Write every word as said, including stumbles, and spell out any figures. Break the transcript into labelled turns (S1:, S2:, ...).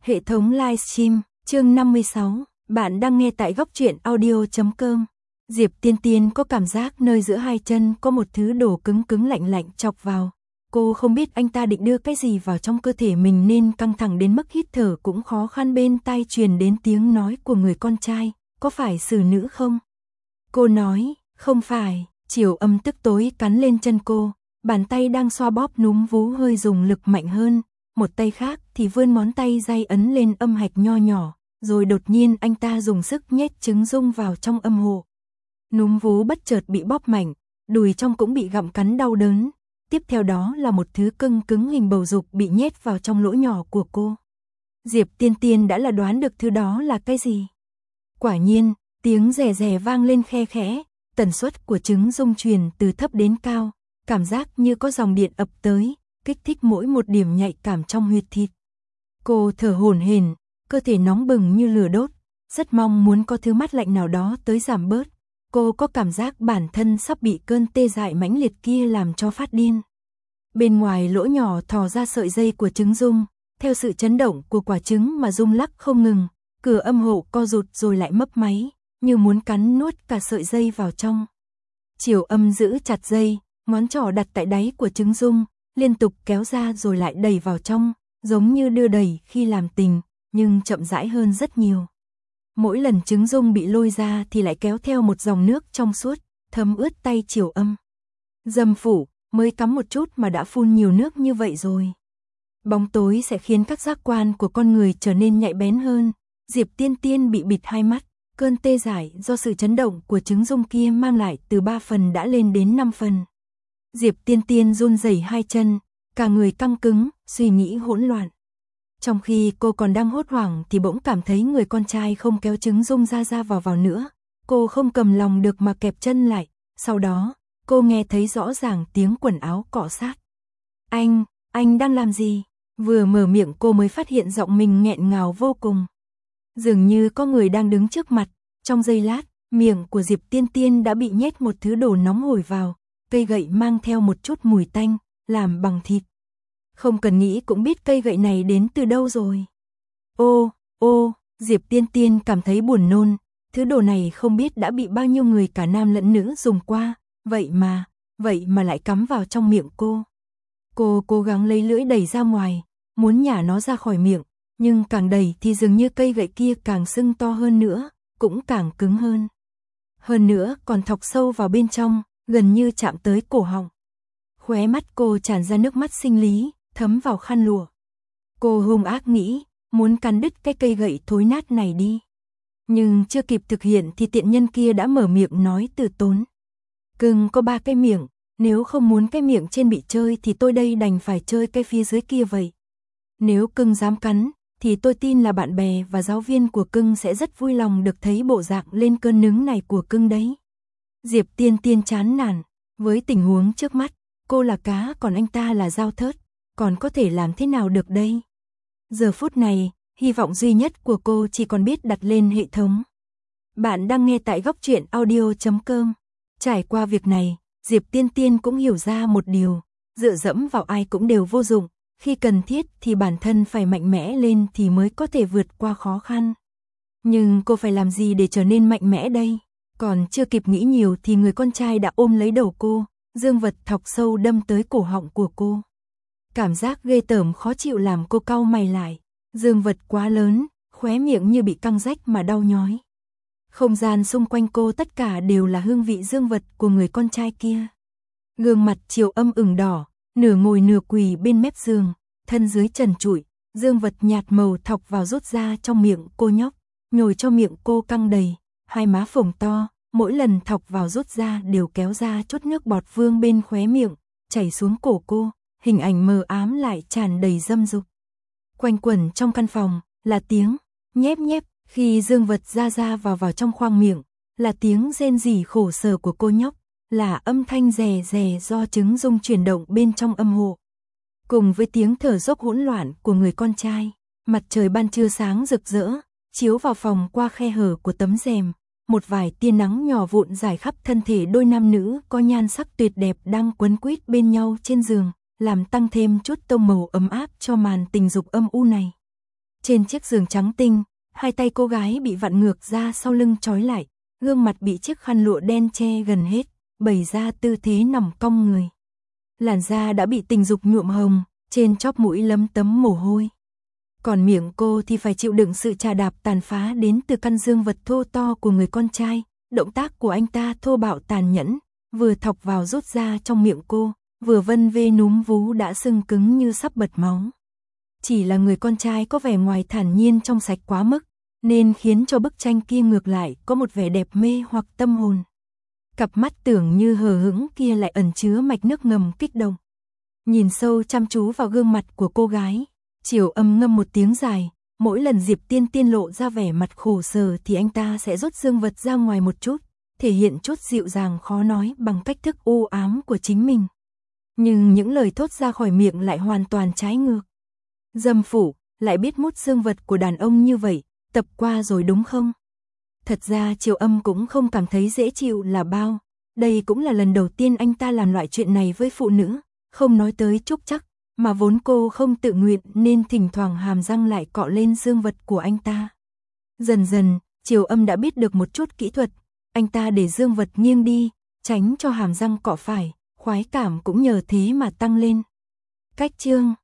S1: Hệ thống livestream, chương năm mươi sáu, bạn đang nghe tại góc truyện audio chấm com. Diệp Tiên Tiên có cảm giác nơi giữa hai chân có một thứ đồ cứng cứng lạnh lạnh chọc vào. Cô không biết anh ta định đưa cái gì vào trong cơ thể mình nên căng thẳng đến mức hít thở cũng khó khăn. Bên tai truyền đến tiếng nói của người con trai, có phải xử nữ không? Cô nói, không phải. Chiều Âm tức tối cắn lên chân cô, bàn tay đang xoa bóp núm vú hơi dùng lực mạnh hơn, một tay khác thì vươn ngón tay day ấn lên âm hạch nho nhỏ, rồi đột nhiên anh ta dùng sức nhét trứng dung vào trong âm hộ. Núm vú bất chợt bị bóp mạnh, đùi trong cũng bị gặm cắn đau đớn, tiếp theo đó là một thứ cưng cứng hình bầu dục bị nhét vào trong lỗ nhỏ của cô. Diệp Tiên Tiên đã là đoán được thứ đó là cái gì. Quả nhiên, tiếng rè rè vang lên khe khẽ, tần suất của trứng dung truyền từ thấp đến cao, cảm giác như có dòng điện ập tới, kích thích mỗi một điểm nhạy cảm trong huyệt thịt. Cô thở hổn hển, cơ thể nóng bừng như lửa đốt, rất mong muốn có thứ mát lạnh nào đó tới giảm bớt. Cô có cảm giác bản thân sắp bị cơn tê dại mãnh liệt kia làm cho phát điên. Bên ngoài lỗ nhỏ thò ra sợi dây của trứng dung, theo sự chấn động của quả trứng mà rung lắc không ngừng, cửa âm hộ co rụt rồi lại mấp máy, như muốn cắn nuốt cả sợi dây vào trong. Chiều Âm giữ chặt dây, ngón trỏ đặt tại đáy của trứng dung, liên tục kéo ra rồi lại đẩy vào trong, giống như đưa đẩy khi làm tình, nhưng chậm rãi hơn rất nhiều. Mỗi lần trứng dung bị lôi ra thì lại kéo theo một dòng nước trong suốt, thấm ướt tay Chiều Âm. Dâm phủ, mới cắm một chút mà đã phun nhiều nước như vậy rồi. Bóng tối sẽ khiến các giác quan của con người trở nên nhạy bén hơn. Diệp Tiên Tiên bị bịt hai mắt, cơn tê dại do sự chấn động của trứng dung kia mang lại từ ba phần đã lên đến năm phần. Diệp Tiên Tiên run rẩy hai chân, cả người căng cứng, suy nghĩ hỗn loạn. Trong khi cô còn đang hốt hoảng thì bỗng cảm thấy người con trai không kéo trứng dung ra ra vào vào nữa. Cô không cầm lòng được mà kẹp chân lại, sau đó, cô nghe thấy rõ ràng tiếng quần áo cọ sát. Anh, anh đang làm gì? Vừa mở miệng cô mới phát hiện giọng mình nghẹn ngào vô cùng. Dường như có người đang đứng trước mặt, trong giây lát, miệng của Diệp Tiên Tiên đã bị nhét một thứ đồ nóng hổi vào, cây gậy mang theo một chút mùi tanh, làm bằng thịt. Không cần nghĩ cũng biết cây gậy này đến từ đâu rồi. Ô, ô, Diệp Tiên Tiên cảm thấy buồn nôn, thứ đồ này không biết đã bị bao nhiêu người cả nam lẫn nữ dùng qua, vậy mà, vậy mà lại cắm vào trong miệng cô. Cô cố gắng lấy lưỡi đẩy ra ngoài, muốn nhả nó ra khỏi miệng, nhưng càng đẩy thì dường như cây gậy kia càng sưng to hơn nữa, cũng càng cứng hơn. Hơn nữa còn thọc sâu vào bên trong, gần như chạm tới cổ họng. Khóe mắt cô tràn ra nước mắt sinh lý, thấm vào khăn lụa. Cô hung ác nghĩ, muốn cắn đứt cái cây gậy thối nát này đi. Nhưng chưa kịp thực hiện thì tiện nhân kia đã mở miệng nói từ tốn. Cưng có ba cái miệng, nếu không muốn cái miệng trên bị chơi thì tôi đây đành phải chơi cái phía dưới kia vậy. Nếu cưng dám cắn, thì tôi tin là bạn bè và giáo viên của cưng sẽ rất vui lòng được thấy bộ dạng lên cơn nứng này của cưng đấy. Diệp Tiên Tiên chán nản, với tình huống trước mắt, cô là cá còn anh ta là dao thớt, còn có thể làm thế nào được đây? Giờ phút này, hy vọng duy nhất của cô chỉ còn biết đặt lên hệ thống. Bạn đang nghe tại góc truyện audio chấm com. Trải qua việc này, Diệp Tiên Tiên cũng hiểu ra một điều, dựa dẫm vào ai cũng đều vô dụng, khi cần thiết thì bản thân phải mạnh mẽ lên thì mới có thể vượt qua khó khăn. Nhưng cô phải làm gì để trở nên mạnh mẽ đây? Còn chưa kịp nghĩ nhiều thì người con trai đã ôm lấy đầu cô, dương vật thọc sâu đâm tới cổ họng của cô. Cảm giác ghê tởm khó chịu làm cô cau mày lại, dương vật quá lớn, khóe miệng như bị căng rách mà đau nhói. Không gian xung quanh cô tất cả đều là hương vị dương vật của người con trai kia. Gương mặt Chiều Âm ửng đỏ, nửa ngồi nửa quỳ bên mép giường, thân dưới trần trụi, dương vật nhạt màu thọc vào rút ra trong miệng cô nhóc, nhồi cho miệng cô căng đầy, hai má phồng to, mỗi lần thọc vào rút ra đều kéo ra chút nước bọt vương bên khóe miệng, chảy xuống cổ cô, hình ảnh mờ ám lại tràn đầy dâm dục. Quanh quẩn trong căn phòng là tiếng nhép nhép khi dương vật ra ra vào vào trong khoang miệng, là tiếng rên rỉ khổ sở của cô nhóc, là âm thanh rè rè do trứng dung chuyển động bên trong âm hộ. Cùng với tiếng thở dốc hỗn loạn của người con trai, mặt trời ban trưa sáng rực rỡ, chiếu vào phòng qua khe hở của tấm rèm, một vài tia nắng nhỏ vụn rải khắp thân thể đôi nam nữ có nhan sắc tuyệt đẹp đang quấn quýt bên nhau trên giường, làm tăng thêm chút tông màu ấm áp cho màn tình dục âm u này. Trên chiếc giường trắng tinh, hai tay cô gái bị vặn ngược ra sau lưng trói lại, gương mặt bị chiếc khăn lụa đen che gần hết, bày ra tư thế nằm cong người. Làn da đã bị tình dục nhuộm hồng, trên chóp mũi lấm tấm mồ hôi. Còn miệng cô thì phải chịu đựng sự trà đạp tàn phá đến từ căn dương vật thô to của người con trai. Động tác của anh ta thô bạo tàn nhẫn, vừa thọc vào rút ra trong miệng cô, vừa vân vê núm vú đã sưng cứng như sắp bật máu. Chỉ là người con trai có vẻ ngoài thản nhiên trong sạch quá mức, nên khiến cho bức tranh kia ngược lại có một vẻ đẹp mê hoặc tâm hồn. Cặp mắt tưởng như hờ hững kia lại ẩn chứa mạch nước ngầm kích động. Nhìn sâu chăm chú vào gương mặt của cô gái, Triều Âm ngâm một tiếng dài, mỗi lần Diệp Tiên Tiên lộ ra vẻ mặt khổ sở thì anh ta sẽ rút dương vật ra ngoài một chút, thể hiện chút dịu dàng khó nói bằng cách thức u ám của chính mình. Nhưng những lời thốt ra khỏi miệng lại hoàn toàn trái ngược. Dâm phụ, lại biết mút dương vật của đàn ông như vậy, tập qua rồi đúng không? Thật ra Triều Âm cũng không cảm thấy dễ chịu là bao, đây cũng là lần đầu tiên anh ta làm loại chuyện này với phụ nữ, không nói tới Trúc Trắc, mà vốn cô không tự nguyện nên thỉnh thoảng hàm răng lại cọ lên dương vật của anh ta. Dần dần, Triều Âm đã biết được một chút kỹ thuật, anh ta để dương vật nghiêng đi, tránh cho hàm răng cọ phải, khoái cảm cũng nhờ thế mà tăng lên. Cách chương